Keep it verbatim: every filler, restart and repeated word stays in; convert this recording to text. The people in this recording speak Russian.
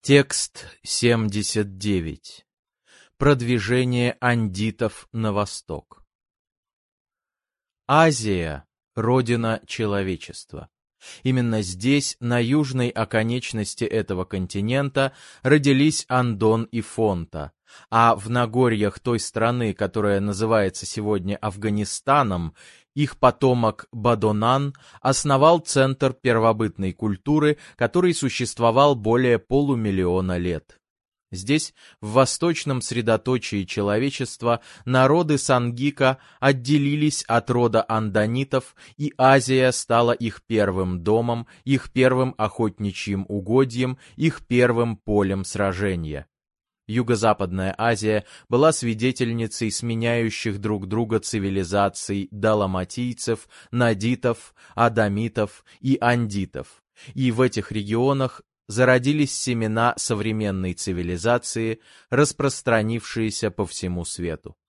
Текст семьдесят девять. Продвижение андитов на восток. Азия — родина человечества. Именно здесь, на южной оконечности этого континента, родились Андон и Фонта, а в Нагорьях той страны, которая называется сегодня Афганистаном, их потомок Бадонан основал центр первобытной культуры, который существовал более полумиллиона лет. Здесь, в восточном средоточии человечества, народы Сангика отделились от рода андонитов, и Азия стала их первым домом, их первым охотничьим угодьем, их первым полем сражения. Юго-Западная Азия была свидетельницей сменяющих друг друга цивилизаций даламатийцев, надитов, адамитов и андитов, и в этих регионах зародились семена современной цивилизации, распространившиеся по всему свету.